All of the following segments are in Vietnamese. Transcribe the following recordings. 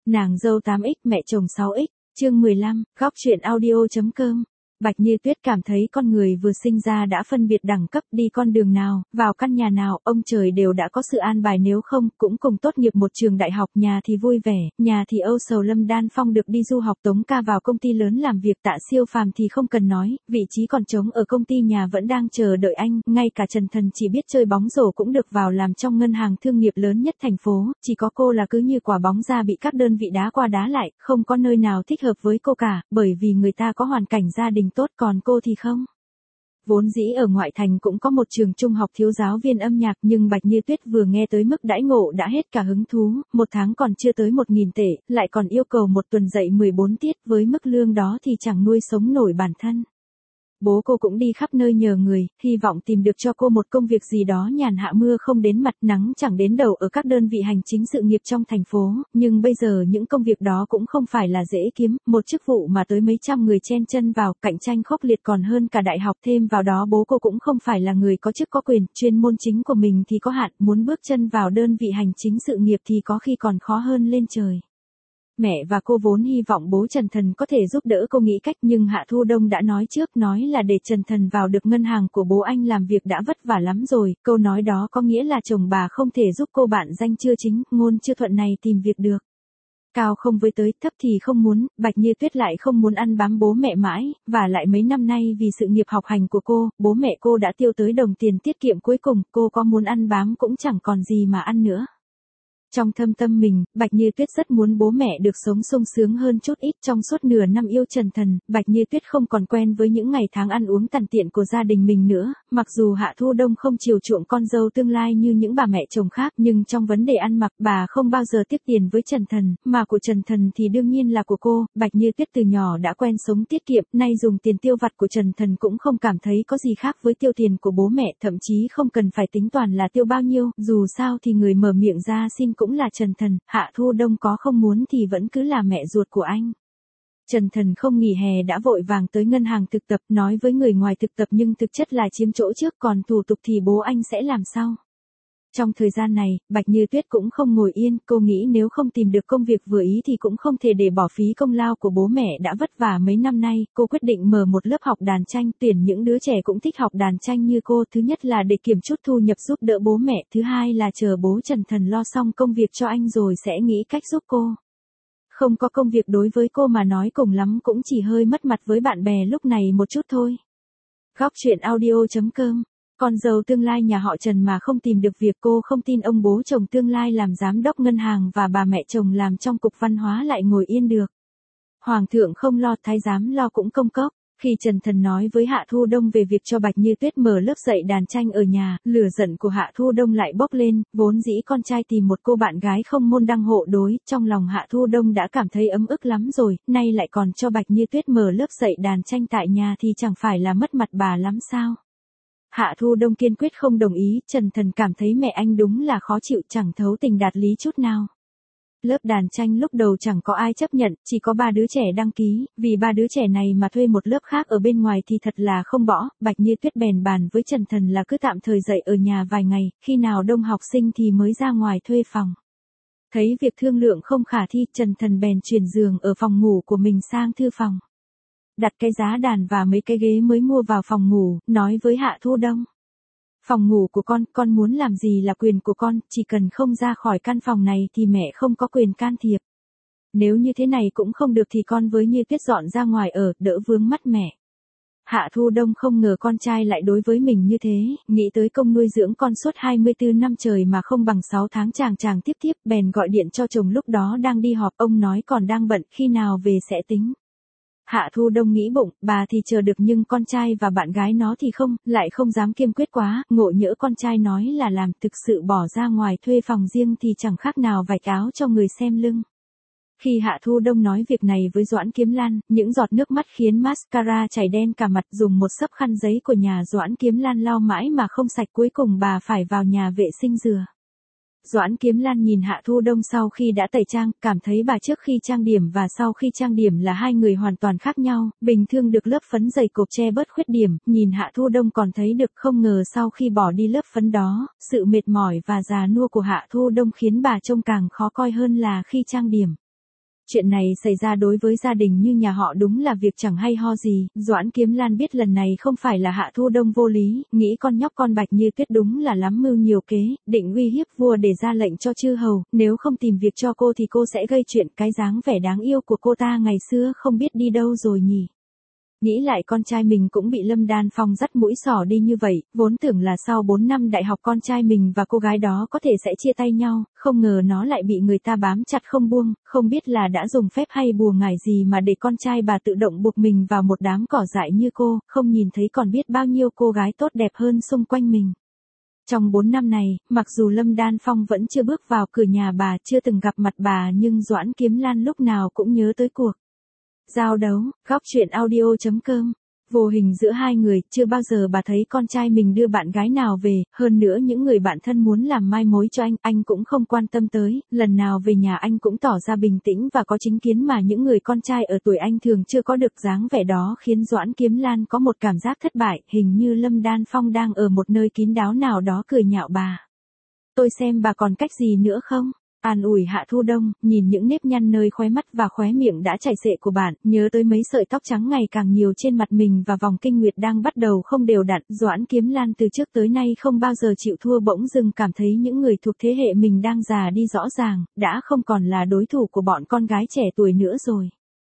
Nàng dâu 8X mẹ chồng 6X, chương 15, góc truyện audio.com. Bạch Như Tuyết cảm thấy con người vừa sinh ra đã phân biệt đẳng cấp, đi con đường nào, vào căn nhà nào, ông trời đều đã có sự an bài, nếu không, cũng cùng tốt nghiệp một trường đại học, nhà thì vui vẻ, nhà thì âu sầu. Lâm Đan Phong được đi du học, Tống Ca vào công ty lớn làm việc, Tạ Siêu Phàm thì không cần nói, vị trí còn trống ở công ty nhà vẫn đang chờ đợi anh, ngay cả Trần Thần chỉ biết chơi bóng rổ cũng được vào làm trong ngân hàng thương nghiệp lớn nhất thành phố, chỉ có cô là cứ như quả bóng ra bị các đơn vị đá qua đá lại, không có nơi nào thích hợp với cô cả, bởi vì người ta có hoàn cảnh gia đình tốt, còn cô thì không. Vốn dĩ ở ngoại thành cũng có một trường trung học thiếu giáo viên âm nhạc, nhưng Bạch Như Tuyết vừa nghe tới mức đãi ngộ đã hết cả hứng thú, một tháng còn chưa tới 1.000 tệ, lại còn yêu cầu một tuần dạy 14 tiết, với mức lương đó thì chẳng nuôi sống nổi bản thân. Bố cô cũng đi khắp nơi nhờ người, hy vọng tìm được cho cô một công việc gì đó nhàn hạ, mưa không đến mặt, nắng chẳng đến đầu ở các đơn vị hành chính sự nghiệp trong thành phố, nhưng bây giờ những công việc đó cũng không phải là dễ kiếm, một chức vụ mà tới mấy trăm người chen chân vào, cạnh tranh khốc liệt còn hơn cả đại học, thêm vào đó bố cô cũng không phải là người có chức có quyền, chuyên môn chính của mình thì có hạn, muốn bước chân vào đơn vị hành chính sự nghiệp thì có khi còn khó hơn lên trời. Mẹ và cô vốn hy vọng bố Trần Thần có thể giúp đỡ cô nghĩ cách, nhưng Hạ Thu Đông đã nói trước, nói là để Trần Thần vào được ngân hàng của bố anh làm việc đã vất vả lắm rồi, câu nói đó có nghĩa là chồng bà không thể giúp cô, bạn danh chưa chính, ngôn chưa thuận này tìm việc được. Cao không với tới, thấp thì không muốn, Bạch Như Tuyết lại không muốn ăn bám bố mẹ mãi, và lại mấy năm nay vì sự nghiệp học hành của cô, bố mẹ cô đã tiêu tới đồng tiền tiết kiệm cuối cùng, cô có muốn ăn bám cũng chẳng còn gì mà ăn nữa. Trong thâm tâm mình, Bạch Như Tuyết rất muốn bố mẹ được sống sung sướng hơn chút ít. Trong suốt nửa năm yêu Trần Thần, Bạch Như Tuyết không còn quen với những ngày tháng ăn uống tằn tiện của gia đình mình nữa, mặc dù Hạ Thu Đông không chiều chuộng con dâu tương lai như những bà mẹ chồng khác, nhưng trong vấn đề ăn mặc, bà không bao giờ tiếc tiền với Trần Thần, mà của Trần Thần thì đương nhiên là của cô. Bạch Như Tuyết từ nhỏ đã quen sống tiết kiệm, nay dùng tiền tiêu vặt của Trần Thần cũng không cảm thấy có gì khác với tiêu tiền của bố mẹ, thậm chí không cần phải tính toán là tiêu bao nhiêu, dù sao thì người mở miệng ra xin cũng là Trần Thần, Hạ Thu Đông có không muốn thì vẫn cứ là mẹ ruột của anh. Trần Thần không nghỉ hè đã vội vàng tới ngân hàng thực tập, nói với người ngoài thực tập nhưng thực chất là chiếm chỗ trước, còn thủ tục thì bố anh sẽ làm sau. Trong thời gian này, Bạch Như Tuyết cũng không ngồi yên, cô nghĩ nếu không tìm được công việc vừa ý thì cũng không thể để bỏ phí công lao của bố mẹ đã vất vả mấy năm nay, cô quyết định mở một lớp học đàn tranh, tuyển những đứa trẻ cũng thích học đàn tranh như cô, thứ nhất là để kiểm chút thu nhập giúp đỡ bố mẹ, thứ hai là chờ bố Trần Thần lo xong công việc cho anh rồi sẽ nghĩ cách giúp cô. Không có công việc đối với cô mà nói cùng lắm cũng chỉ hơi mất mặt với bạn bè lúc này một chút thôi. Góc truyện audio.com. Con dâu tương lai nhà họ Trần mà không tìm được việc, cô không tin ông bố chồng tương lai làm giám đốc ngân hàng và bà mẹ chồng làm trong cục văn hóa lại ngồi yên được. Hoàng thượng không lo, thái giám lo cũng công cốc. Khi Trần Thần nói với Hạ Thu Đông về việc cho Bạch Như Tuyết mở lớp dạy đàn tranh ở nhà, lửa giận của Hạ Thu Đông lại bốc lên, vốn dĩ con trai tìm một cô bạn gái không môn đăng hộ đối, trong lòng Hạ Thu Đông đã cảm thấy ấm ức lắm rồi, nay lại còn cho Bạch Như Tuyết mở lớp dạy đàn tranh tại nhà thì chẳng phải là mất mặt bà lắm sao? Hạ Thu Đông kiên quyết không đồng ý, Trần Thần cảm thấy mẹ anh đúng là khó chịu, chẳng thấu tình đạt lý chút nào. Lớp đàn tranh lúc đầu chẳng có ai chấp nhận, chỉ có 3 đứa trẻ đăng ký, vì 3 đứa trẻ này mà thuê một lớp khác ở bên ngoài thì thật là không bỏ. Bạch Như Tuyết bèn bàn với Trần Thần là cứ tạm thời dạy ở nhà vài ngày, khi nào đông học sinh thì mới ra ngoài thuê phòng. Thấy việc thương lượng không khả thi, Trần Thần bèn chuyển giường ở phòng ngủ của mình sang thư phòng. Đặt cái giá đàn và mấy cái ghế mới mua vào phòng ngủ, nói với Hạ Thu Đông. Phòng ngủ của con muốn làm gì là quyền của con, chỉ cần không ra khỏi căn phòng này thì mẹ không có quyền can thiệp. Nếu như thế này cũng không được thì con với Như Tuyết dọn ra ngoài ở, đỡ vướng mắt mẹ. Hạ Thu Đông không ngờ con trai lại đối với mình như thế, nghĩ tới công nuôi dưỡng con suốt 24 năm trời mà không bằng 6 tháng chàng tiếp, bèn gọi điện cho chồng lúc đó đang đi họp, ông nói còn đang bận, khi nào về sẽ tính. Hạ Thu Đông nghĩ bụng, bà thì chờ được nhưng con trai và bạn gái nó thì không, lại không dám kiên quyết quá, ngộ nhỡ con trai nói là làm, thực sự bỏ ra ngoài thuê phòng riêng thì chẳng khác nào vạch áo cho người xem lưng. Khi Hạ Thu Đông nói việc này với Doãn Kiếm Lan, những giọt nước mắt khiến mascara chảy đen cả mặt, dùng một xấp khăn giấy của nhà Doãn Kiếm Lan lau mãi mà không sạch, cuối cùng bà phải vào nhà vệ sinh rửa. Doãn Kiếm Lan nhìn Hạ Thu Đông sau khi đã tẩy trang, cảm thấy bà trước khi trang điểm và sau khi trang điểm là hai người hoàn toàn khác nhau, bình thường được lớp phấn dày cộp che bớt khuyết điểm, nhìn Hạ Thu Đông còn thấy được, không ngờ sau khi bỏ đi lớp phấn đó, sự mệt mỏi và già nua của Hạ Thu Đông khiến bà trông càng khó coi hơn là khi trang điểm. Chuyện này xảy ra đối với gia đình như nhà họ đúng là việc chẳng hay ho gì, Doãn Kiếm Lan biết lần này không phải là Hạ Thu Đông vô lý, nghĩ con nhóc con Bạch Như Tuyết đúng là lắm mưu nhiều kế, định uy hiếp vua để ra lệnh cho chư hầu, nếu không tìm việc cho cô thì cô sẽ gây chuyện, cái dáng vẻ đáng yêu của cô ta ngày xưa không biết đi đâu rồi nhỉ. Nghĩ lại con trai mình cũng bị Lâm Đan Phong dắt mũi xỏ đi như vậy, vốn tưởng là sau 4 năm đại học con trai mình và cô gái đó có thể sẽ chia tay nhau, không ngờ nó lại bị người ta bám chặt không buông, không biết là đã dùng phép hay bùa ngải gì mà để con trai bà tự động buộc mình vào một đám cỏ dại như cô, không nhìn thấy còn biết bao nhiêu cô gái tốt đẹp hơn xung quanh mình. Trong 4 năm này, mặc dù Lâm Đan Phong vẫn chưa bước vào cửa nhà bà, chưa từng gặp mặt bà nhưng Doãn Kiếm Lan lúc nào cũng nhớ tới cuộc giao đấu. Góc truyện audio.com. Vô hình giữa hai người, chưa bao giờ bà thấy con trai mình đưa bạn gái nào về, hơn nữa những người bạn thân muốn làm mai mối cho anh cũng không quan tâm tới, lần nào về nhà anh cũng tỏ ra bình tĩnh và có chính kiến mà những người con trai ở tuổi anh thường chưa có được, dáng vẻ đó khiến Doãn Kiếm Lan có một cảm giác thất bại, hình như Lâm Đan Phong đang ở một nơi kín đáo nào đó cười nhạo bà. Tôi xem bà còn cách gì nữa không? An ủi Hạ Thu Đông, nhìn những nếp nhăn nơi khóe mắt và khóe miệng đã chảy xệ của bạn, nhớ tới mấy sợi tóc trắng ngày càng nhiều trên mặt mình và vòng kinh nguyệt đang bắt đầu không đều đặn, Doãn Kiếm Lan từ trước tới nay không bao giờ chịu thua, bỗng dưng cảm thấy những người thuộc thế hệ mình đang già đi rõ ràng, đã không còn là đối thủ của bọn con gái trẻ tuổi nữa rồi.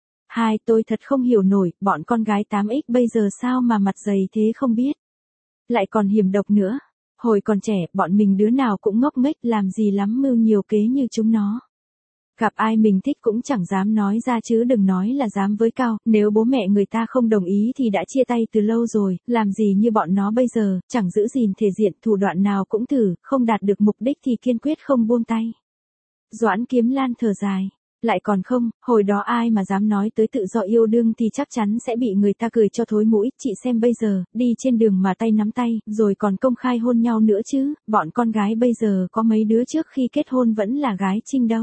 Tôi thật không hiểu nổi, bọn con gái 8X bây giờ sao mà mặt dày thế không biết. Lại còn hiểm độc nữa. Hồi còn trẻ, bọn mình đứa nào cũng ngốc nghếch, làm gì lắm mưu nhiều kế như chúng nó. Gặp ai mình thích cũng chẳng dám nói ra chứ đừng nói là dám với Cao, nếu bố mẹ người ta không đồng ý thì đã chia tay từ lâu rồi, làm gì như bọn nó bây giờ, chẳng giữ gìn thể diện, thủ đoạn nào cũng thử, không đạt được mục đích thì kiên quyết không buông tay. Doãn Kiếm Lan thở dài. Lại còn không, hồi đó ai mà dám nói tới tự do yêu đương thì chắc chắn sẽ bị người ta cười cho thối mũi, chị xem bây giờ, đi trên đường mà tay nắm tay, rồi còn công khai hôn nhau nữa chứ, bọn con gái bây giờ có mấy đứa trước khi kết hôn vẫn là gái trinh đâu.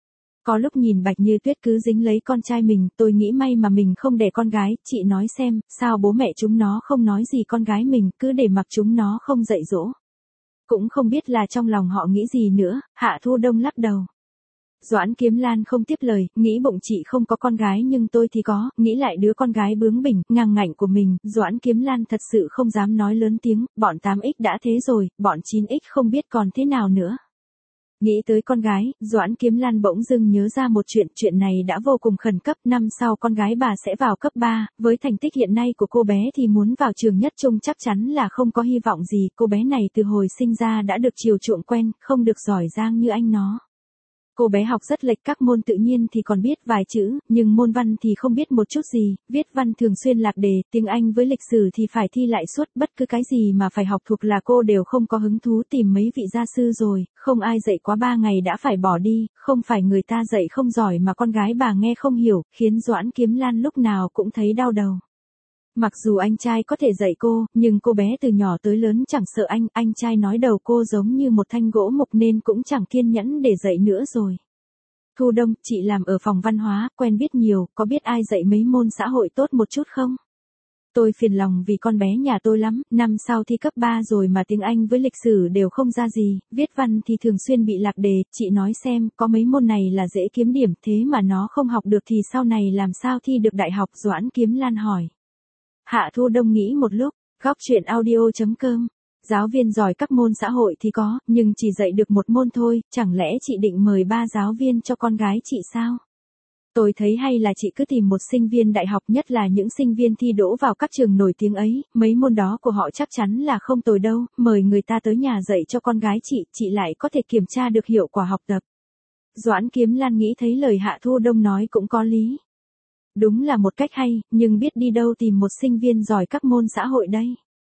Có lúc nhìn Bạch Như Tuyết cứ dính lấy con trai mình, tôi nghĩ may mà mình không đẻ con gái, chị nói xem, sao bố mẹ chúng nó không nói gì con gái mình, cứ để mặc chúng nó không dạy dỗ. Cũng không biết là trong lòng họ nghĩ gì nữa, Hạ Thu Đông lắc đầu. Doãn Kiếm Lan không tiếp lời, nghĩ bụng chị không có con gái nhưng tôi thì có, nghĩ lại đứa con gái bướng bỉnh, ngang ngạnh của mình, Doãn Kiếm Lan thật sự không dám nói lớn tiếng, bọn 8X đã thế rồi, bọn 9X không biết còn thế nào nữa. Nghĩ tới con gái, Doãn Kiếm Lan bỗng dưng nhớ ra một chuyện này đã vô cùng khẩn cấp, năm sau con gái bà sẽ vào cấp 3, với thành tích hiện nay của cô bé thì muốn vào trường nhất trung chắc chắn là không có hy vọng gì, cô bé này từ hồi sinh ra đã được chiều chuộng quen, không được giỏi giang như anh nó. Cô bé học rất lệch, các môn tự nhiên thì còn biết vài chữ, nhưng môn văn thì không biết một chút gì, viết văn thường xuyên lạc đề, tiếng Anh với lịch sử thì phải thi lại suốt, bất cứ cái gì mà phải học thuộc là cô đều không có hứng thú, tìm mấy vị gia sư rồi, không ai dạy quá 3 ngày đã phải bỏ đi, không phải người ta dạy không giỏi mà con gái bà nghe không hiểu, khiến Doãn Kiếm Lan lúc nào cũng thấy đau đầu. Mặc dù anh trai có thể dạy cô, nhưng cô bé từ nhỏ tới lớn chẳng sợ anh trai nói đầu cô giống như một thanh gỗ mục nên cũng chẳng kiên nhẫn để dạy nữa rồi. Thu Đông, chị làm ở phòng văn hóa, quen biết nhiều, có biết ai dạy mấy môn xã hội tốt một chút không? Tôi phiền lòng vì con bé nhà tôi lắm, năm sau thi cấp 3 rồi mà tiếng Anh với lịch sử đều không ra gì, viết văn thì thường xuyên bị lạc đề, chị nói xem, có mấy môn này là dễ kiếm điểm, thế mà nó không học được thì sau này làm sao thi được đại học? Doãn Kiếm Lan hỏi. Hạ Thu Đông nghĩ một lúc, góc truyện audio.com. Giáo viên giỏi các môn xã hội thì có, nhưng chỉ dạy được một môn thôi, chẳng lẽ chị định mời 3 giáo viên cho con gái chị sao? Tôi thấy hay là chị cứ tìm một sinh viên đại học, nhất là những sinh viên thi đỗ vào các trường nổi tiếng ấy, mấy môn đó của họ chắc chắn là không tồi đâu, mời người ta tới nhà dạy cho con gái chị lại có thể kiểm tra được hiệu quả học tập. Doãn Kiếm Lan nghĩ thấy lời Hạ Thu Đông nói cũng có lý. Đúng là một cách hay, nhưng biết đi đâu tìm một sinh viên giỏi các môn xã hội đây?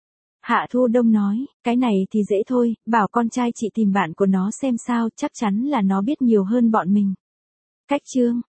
Hạ Thu Đông nói, cái này thì dễ thôi, bảo con trai chị tìm bạn của nó xem sao, chắc chắn là nó biết nhiều hơn bọn mình. Cách chương